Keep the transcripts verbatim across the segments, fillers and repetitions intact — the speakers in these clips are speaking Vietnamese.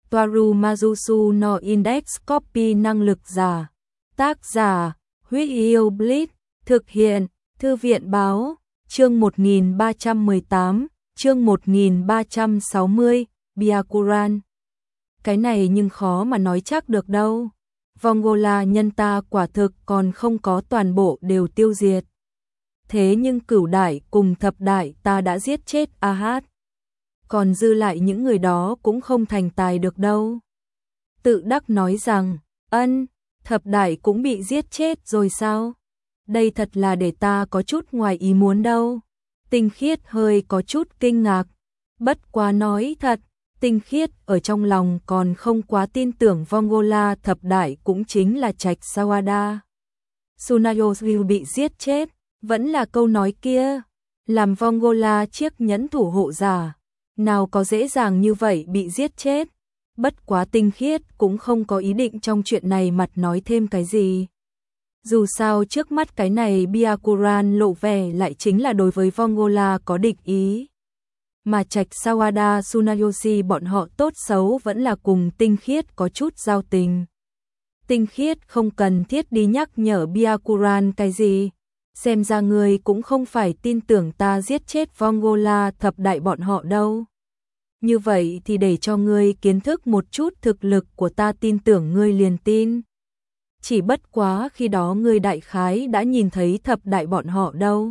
Toaru Majusu no Index Copy năng lực giả. Tác giả, Huyết Yêu Blitz, thực hiện, Thư viện báo, chương một nghìn ba trăm mười tám, chương một nghìn ba trăm sáu mươi, Byakuran. Cái này nhưng khó mà nói chắc được đâu. Vongola nhân ta quả thực còn không có toàn bộ đều tiêu diệt. Thế nhưng cửu đại cùng thập đại ta đã giết chết a hát. Còn dư lại những người đó cũng không thành tài được đâu. Tự đắc nói rằng, ân, thập đại cũng bị giết chết rồi sao? Đây thật là để ta có chút ngoài ý muốn đâu. Tinh Khiết hơi có chút kinh ngạc. Bất quá nói thật, Tinh Khiết ở trong lòng còn không quá tin tưởng Vongola thập đại cũng chính là Trạch Sawada. Tsunayoshi bị giết chết, vẫn là câu nói kia, làm Vongola chiếc nhẫn thủ hộ giả. Nào có dễ dàng như vậy bị giết chết. Bất quá Tinh Khiết cũng không có ý định trong chuyện này mặt nói thêm cái gì. Dù sao trước mắt cái này Byakuran lộ vẻ lại chính là đối với Vongola có địch ý. Mà Trạch Sawada Tsunayoshi bọn họ tốt xấu vẫn là cùng Tinh Khiết có chút giao tình. Tinh Khiết không cần thiết đi nhắc nhở Byakuran cái gì. Xem ra người cũng không phải tin tưởng ta giết chết Vongola thập đại bọn họ đâu. Như vậy thì để cho ngươi kiến thức một chút thực lực của ta, tin tưởng ngươi liền tin. Chỉ bất quá khi đó ngươi đại khái đã nhìn thấy thập đại bọn họ đâu.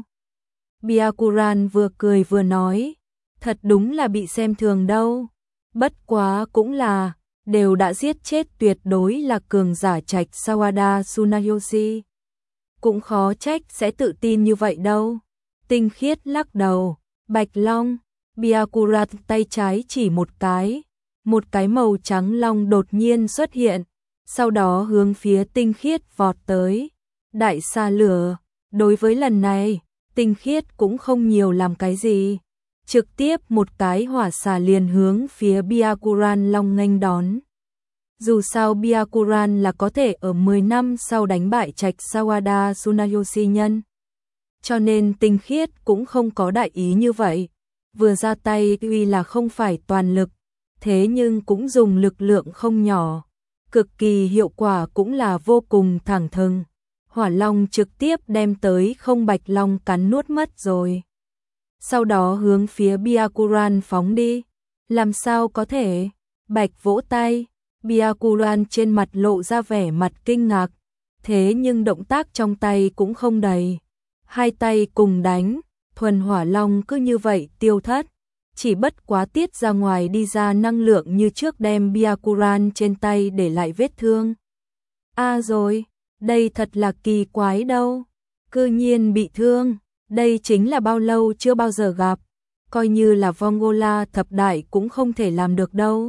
Byakuran vừa cười vừa nói, thật đúng là bị xem thường đâu. Bất quá cũng là, đều đã giết chết tuyệt đối là cường giả Trạch Sawada Tsunayoshi. Cũng khó trách sẽ tự tin như vậy đâu. Tinh Khiết lắc đầu, Bạch Long. Byakuran tay trái chỉ một cái, một cái màu trắng long đột nhiên xuất hiện, sau đó hướng phía Tinh Khiết vọt tới. Đại xà lửa, đối với lần này, Tinh Khiết cũng không nhiều làm cái gì, trực tiếp một cái hỏa xà liền hướng phía Byakuran long nghênh đón. Dù sao Byakuran là có thể ở mười năm sau đánh bại Trạch Sawada Tsunayoshi nhân, cho nên Tinh Khiết cũng không có đại ý như vậy. Vừa ra tay tuy là không phải toàn lực, thế nhưng cũng dùng lực lượng không nhỏ, cực kỳ hiệu quả cũng là vô cùng thẳng thừng. Hỏa long trực tiếp đem tới không Bạch Long cắn nuốt mất rồi. Sau đó hướng phía Byakuran phóng đi. Làm sao có thể? Bạch vỗ tay, Byakuran trên mặt lộ ra vẻ mặt kinh ngạc, thế nhưng động tác trong tay cũng không đầy. Hai tay cùng đánh, thuần hỏa long cứ như vậy tiêu thất, chỉ bất quá tiết ra ngoài đi ra năng lượng như trước đem Byakuran trên tay để lại vết thương. A à rồi, đây thật là kỳ quái đâu, cư nhiên bị thương, đây chính là bao lâu chưa bao giờ gặp, coi như là Vongola thập đại cũng không thể làm được đâu.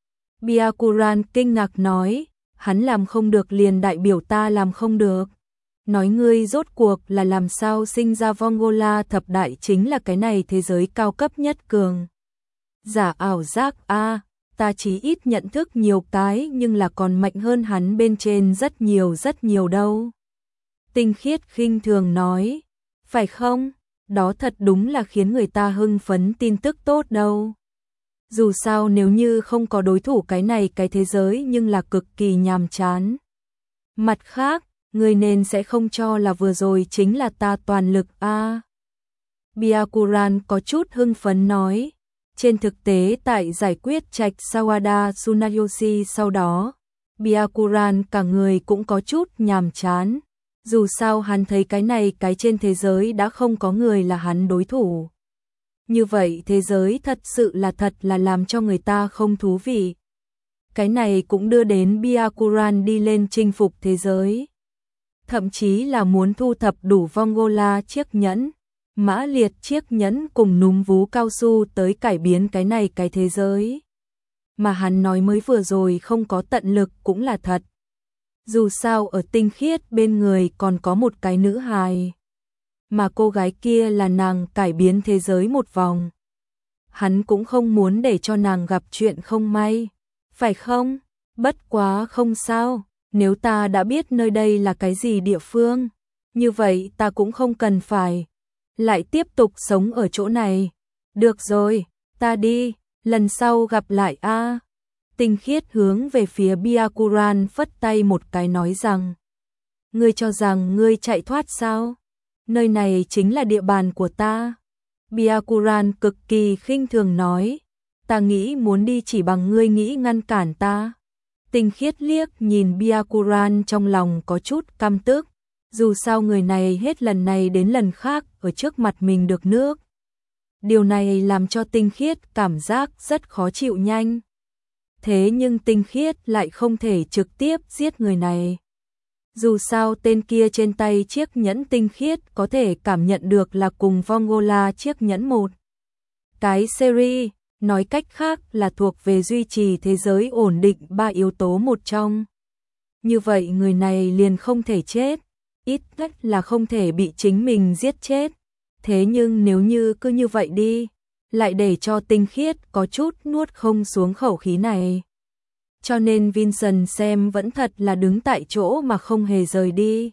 Byakuran kinh ngạc nói, hắn làm không được liền đại biểu ta làm không được. Nói ngươi rốt cuộc là làm sao sinh ra Vongola thập đại chính là cái này thế giới cao cấp nhất cường giả ảo giác a, à, ta chỉ ít nhận thức nhiều cái nhưng là còn mạnh hơn hắn bên trên rất nhiều rất nhiều đâu. Tinh Khiết khinh thường nói, phải không? Đó thật đúng là khiến người ta hưng phấn tin tức tốt đâu. Dù sao nếu như không có đối thủ cái này cái thế giới nhưng là cực kỳ nhàm chán. Mặt khác, người nên sẽ không cho là vừa rồi chính là ta toàn lực a. À. Byakuran có chút hưng phấn nói, trên thực tế tại giải quyết Trạch Sawada Tsunayoshi sau đó, Byakuran cả người cũng có chút nhàm chán. Dù sao hắn thấy cái này cái trên thế giới đã không có người là hắn đối thủ. Như vậy thế giới thật sự là thật là làm cho người ta không thú vị. Cái này cũng đưa đến Byakuran đi lên chinh phục thế giới. Thậm chí là muốn thu thập đủ Vongola chiếc nhẫn, mã liệt chiếc nhẫn cùng núm vú cao su tới cải biến cái này cái thế giới. Mà hắn nói mới vừa rồi không có tận lực cũng là thật. Dù sao ở Tinh Khiết bên người còn có một cái nữ hài, mà cô gái kia là nàng cải biến thế giới một vòng. Hắn cũng không muốn để cho nàng gặp chuyện không may, phải không? Bất quá không sao. Nếu ta đã biết nơi đây là cái gì địa phương, như vậy ta cũng không cần phải lại tiếp tục sống ở chỗ này. Được rồi, ta đi, lần sau gặp lại a. Tinh Khiết hướng về phía Byakuran phất tay một cái nói rằng: Ngươi cho rằng ngươi chạy thoát sao? Nơi này chính là địa bàn của ta. Byakuran cực kỳ khinh thường nói: Ta nghĩ muốn đi chỉ bằng ngươi nghĩ ngăn cản ta. Tinh Khiết liếc nhìn Byakuran trong lòng có chút căm tức. Dù sao người này hết lần này đến lần khác ở trước mặt mình được nước. Điều này làm cho Tinh Khiết cảm giác rất khó chịu nhanh. Thế nhưng Tinh Khiết lại không thể trực tiếp giết người này. Dù sao tên kia trên tay chiếc nhẫn Tinh Khiết có thể cảm nhận được là cùng Vongola chiếc nhẫn một cái series, nói cách khác là thuộc về duy trì thế giới ổn định ba yếu tố một trong. Như vậy người này liền không thể chết, ít nhất là không thể bị chính mình giết chết. Thế nhưng nếu như cứ như vậy đi, lại để cho Tinh Khiết có chút nuốt không xuống khẩu khí này. Cho nên Vincent xem vẫn thật là đứng tại chỗ mà không hề rời đi.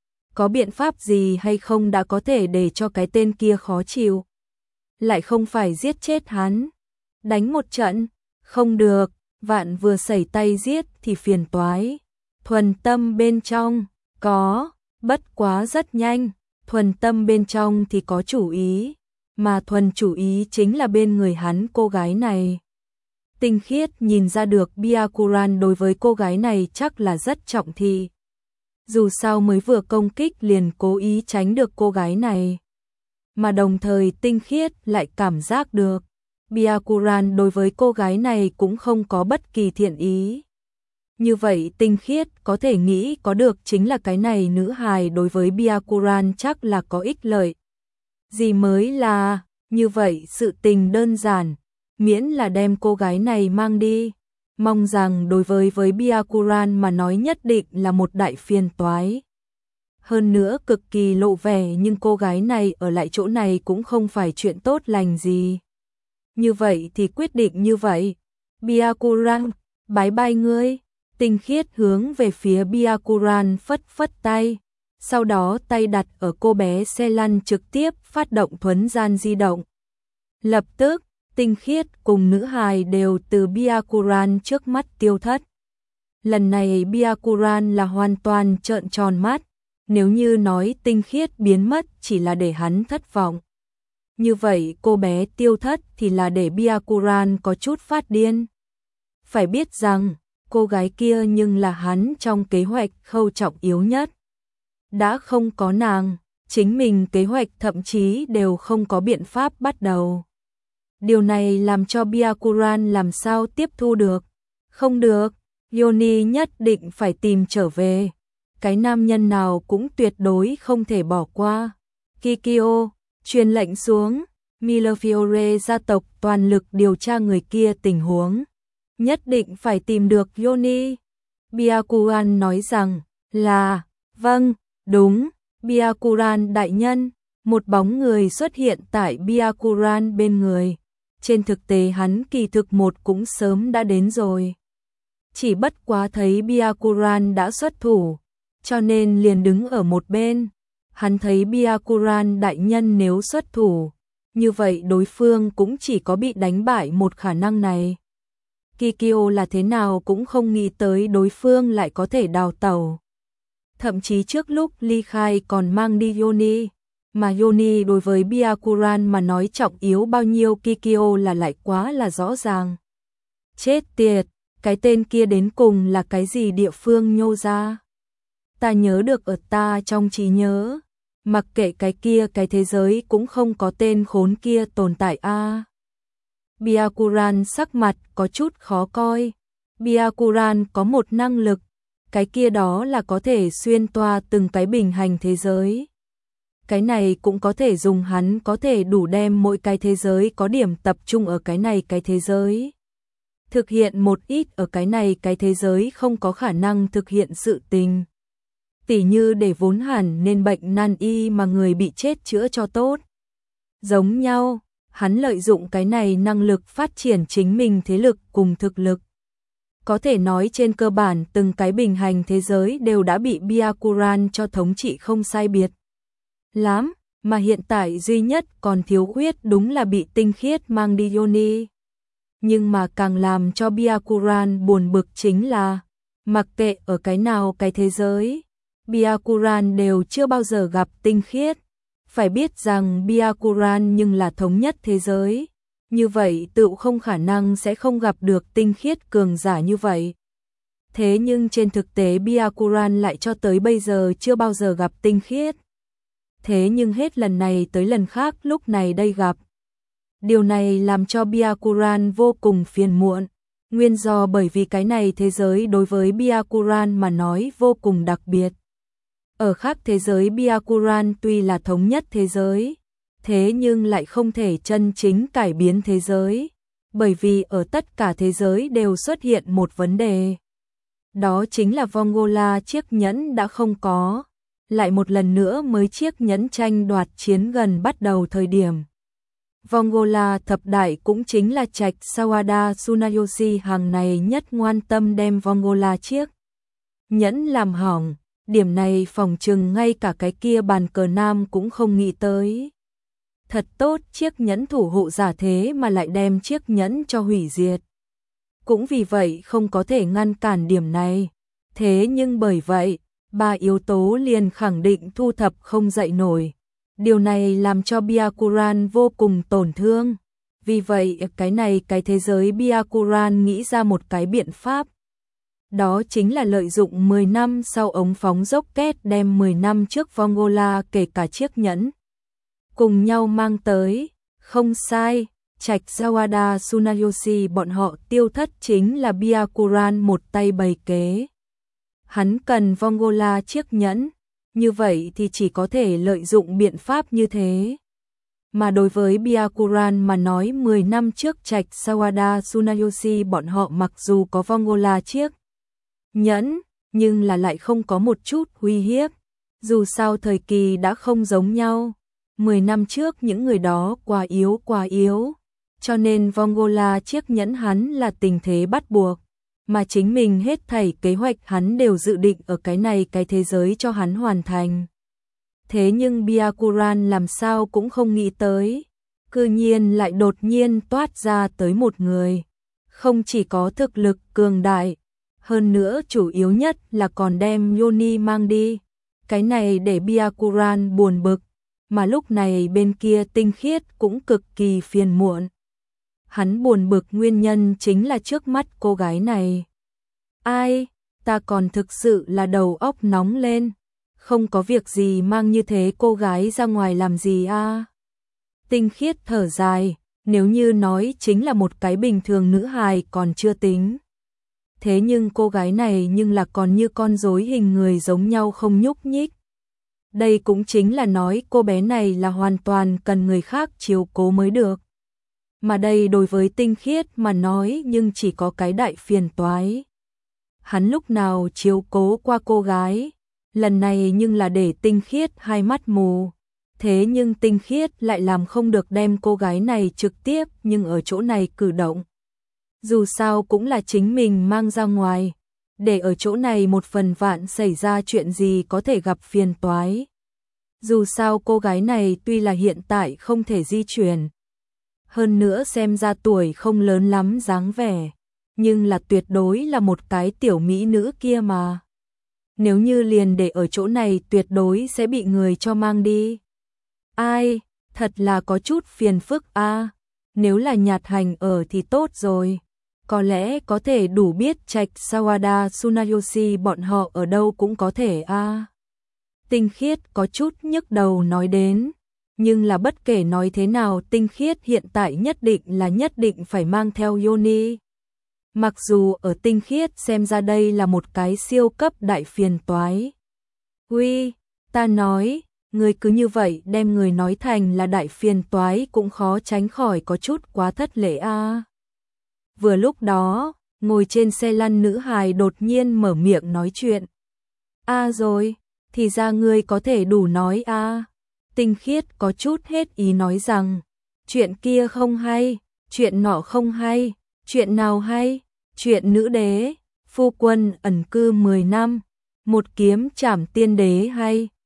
Có biện pháp gì hay không đã có thể để cho cái tên kia khó chịu. Lại không phải giết chết hắn. Đánh một trận, không được, vạn vừa xảy tay giết thì phiền toái. Thuần tâm bên trong, có, bất quá rất nhanh, thuần tâm bên trong thì có chủ ý, mà thuần chủ ý chính là bên người hắn cô gái này. Tinh Khiết nhìn ra được Byakuran đối với cô gái này chắc là rất trọng thị. Dù sao mới vừa công kích liền cố ý tránh được cô gái này. Mà đồng thời Tinh Khiết lại cảm giác được Byakuran đối với cô gái này cũng không có bất kỳ thiện ý. Như vậy Tinh Khiết có thể nghĩ có được chính là cái này nữ hài đối với Byakuran chắc là có ích lợi. Gì mới là, như vậy sự tình đơn giản, miễn là đem cô gái này mang đi. Mong rằng đối với với Byakuran mà nói nhất định là một đại phiền toái. Hơn nữa cực kỳ lộ vẻ nhưng cô gái này ở lại chỗ này cũng không phải chuyện tốt lành gì. Như vậy thì quyết định như vậy. Byakuran, bái bai ngươi. Tinh Khiết hướng về phía Byakuran phất phất tay. Sau đó tay đặt ở cô bé xe lăn trực tiếp phát động thuấn gian di động. Lập tức, Tinh Khiết cùng nữ hài đều từ Byakuran trước mắt tiêu thất. Lần này Byakuran là hoàn toàn trợn tròn mắt. Nếu như nói Tinh Khiết biến mất chỉ là để hắn thất vọng. Như vậy cô bé tiêu thất thì là để Byakuran có chút phát điên. Phải biết rằng, cô gái kia nhưng là hắn trong kế hoạch khâu trọng yếu nhất. Đã không có nàng, chính mình kế hoạch thậm chí đều không có biện pháp bắt đầu. Điều này làm cho Byakuran làm sao tiếp thu được. Không được, Yoni nhất định phải tìm trở về. Cái nam nhân nào cũng tuyệt đối không thể bỏ qua. Kikyo, truyền lệnh xuống, Millefiore gia tộc toàn lực điều tra người kia tình huống. Nhất định phải tìm được Yoni. Byakuran nói rằng, là, vâng, đúng, Byakuran đại nhân. Một bóng người xuất hiện tại Byakuran bên người. Trên thực tế hắn kỳ thực một cũng sớm đã đến rồi. Chỉ bất quá thấy Byakuran đã xuất thủ, cho nên liền đứng ở một bên. Hắn thấy Byakuran đại nhân nếu xuất thủ, như vậy đối phương cũng chỉ có bị đánh bại một khả năng này. Kikyo là thế nào cũng không nghĩ tới đối phương lại có thể đào tẩu. Thậm chí trước lúc ly khai còn mang đi Yoni, mà Yoni đối với Byakuran mà nói trọng yếu bao nhiêu Kikyo là lại quá là rõ ràng. Chết tiệt, cái tên kia đến cùng là cái gì địa phương nhô ra? Ta nhớ được ở ta trong trí nhớ, mặc kệ cái kia cái thế giới cũng không có tên khốn kia tồn tại a. À. Byakuran sắc mặt có chút khó coi. Byakuran có một năng lực, cái kia đó là có thể xuyên toa từng cái bình hành thế giới. Cái này cũng có thể dùng hắn có thể đủ đem mỗi cái thế giới có điểm tập trung ở cái này cái thế giới. Thực hiện một ít ở cái này cái thế giới không có khả năng thực hiện sự tình. Tỉ như để vốn hẳn nên bệnh nan y mà người bị chết chữa cho tốt. Giống nhau, hắn lợi dụng cái này năng lực phát triển chính mình thế lực cùng thực lực. Có thể nói trên cơ bản từng cái bình hành thế giới đều đã bị Byakuran cho thống trị không sai biệt lắm, mà hiện tại duy nhất còn thiếu khuyết đúng là bị Tinh Khiết mang đi Yoni. Nhưng mà càng làm cho Byakuran buồn bực chính là, mặc kệ ở cái nào cái thế giới, Byakuran đều chưa bao giờ gặp tinh khiết. Phải biết rằng Byakuran nhưng là thống nhất thế giới, như vậy tự không khả năng sẽ không gặp được tinh khiết cường giả như vậy. Thế nhưng trên thực tế Byakuran lại cho tới bây giờ chưa bao giờ gặp tinh khiết. Thế nhưng hết lần này tới lần khác lúc này đây gặp. Điều này làm cho Byakuran vô cùng phiền muộn. Nguyên do bởi vì cái này thế giới đối với Byakuran mà nói vô cùng đặc biệt. Ở khác thế giới Byakuran tuy là thống nhất thế giới, thế nhưng lại không thể chân chính cải biến thế giới. Bởi vì ở tất cả thế giới đều xuất hiện một vấn đề. Đó chính là Vongola chiếc nhẫn đã không có. Lại một lần nữa mới chiếc nhẫn tranh đoạt chiến gần bắt đầu thời điểm. Vongola thập đại cũng chính là trạch Sawada Tsunayoshi hàng này nhất ngoan tâm đem Vongola chiếc nhẫn làm hỏng. Điểm này phòng trừng ngay cả cái kia bàn cờ nam cũng không nghĩ tới. Thật tốt, chiếc nhẫn thủ hộ giả thế mà lại đem chiếc nhẫn cho hủy diệt. Cũng vì vậy không có thể ngăn cản điểm này. Thế nhưng bởi vậy, ba yếu tố liền khẳng định thu thập không dậy nổi. Điều này làm cho Byakuran vô cùng tổn thương. Vì vậy cái này cái thế giới Byakuran nghĩ ra một cái biện pháp. Đó chính là lợi dụng mười năm sau ống phóng rocket đem mười năm trước Vongola kể cả chiếc nhẫn cùng nhau mang tới. Không sai, trạch Sawada Tsunayoshi bọn họ tiêu thất chính là Byakuran một tay bày kế. Hắn cần Vongola chiếc nhẫn, như vậy thì chỉ có thể lợi dụng biện pháp như thế. Mà đối với Byakuran mà nói mười năm trước trạch Sawada Tsunayoshi bọn họ mặc dù có Vongola chiếc nhẫn, nhưng là lại không có một chút uy hiếp. Dù sao thời kỳ đã không giống nhau. Mười năm trước những người đó quá yếu quá yếu. Cho nên Vongola chiếc nhẫn hắn là tình thế bắt buộc. Mà chính mình hết thảy kế hoạch hắn đều dự định ở cái này cái thế giới cho hắn hoàn thành. Thế nhưng Byakuran làm sao cũng không nghĩ tới. Cư nhiên lại đột nhiên toát ra tới một người. Không chỉ có thực lực cường đại. Hơn nữa chủ yếu nhất là còn đem Yoni mang đi. Cái này để Byakuran buồn bực. Mà lúc này bên kia tinh khiết cũng cực kỳ phiền muộn. Hắn buồn bực nguyên nhân chính là trước mắt cô gái này. Ai, ta còn thực sự là đầu óc nóng lên. Không có việc gì mang như thế cô gái ra ngoài làm gì a? Tinh khiết thở dài, nếu như nói chính là một cái bình thường nữ hài còn chưa tính. Thế nhưng cô gái này nhưng là còn như con rối hình người giống nhau không nhúc nhích. Đây cũng chính là nói cô bé này là hoàn toàn cần người khác chiếu cố mới được. Mà đây đối với tinh khiết mà nói nhưng chỉ có cái đại phiền toái. Hắn lúc nào chiếu cố qua cô gái, lần này nhưng là để tinh khiết hai mắt mù. Thế nhưng tinh khiết lại làm không được đem cô gái này trực tiếp nhưng ở chỗ này cử động. Dù sao cũng là chính mình mang ra ngoài, để ở chỗ này một phần vạn xảy ra chuyện gì có thể gặp phiền toái. Dù sao cô gái này tuy là hiện tại không thể di chuyển, hơn nữa xem ra tuổi không lớn lắm dáng vẻ, nhưng là tuyệt đối là một cái tiểu mỹ nữ kia mà. Nếu như liền để ở chỗ này tuyệt đối sẽ bị người cho mang đi. Ai, thật là có chút phiền phức a. À, nếu là Nhạt Hành ở thì tốt rồi. Có lẽ có thể đủ biết trạch Sawada Tsunayoshi bọn họ ở đâu cũng có thể a. À. Tinh khiết có chút nhức đầu nói đến. Nhưng là bất kể nói thế nào tinh khiết hiện tại nhất định là nhất định phải mang theo Yoni. Mặc dù ở tinh khiết xem ra đây là một cái siêu cấp đại phiền toái. Uy, ta nói, người cứ như vậy đem người nói thành là đại phiền toái cũng khó tránh khỏi có chút quá thất lễ a. À. Vừa lúc đó, ngồi trên xe lăn nữ hài đột nhiên mở miệng nói chuyện. A à rồi, thì ra ngươi có thể đủ nói a. À. Tinh khiết có chút hết ý nói rằng, chuyện kia không hay, chuyện nọ không hay, chuyện nào hay, chuyện nữ đế, phu quân ẩn cư mười năm, một kiếm trảm tiên đế hay,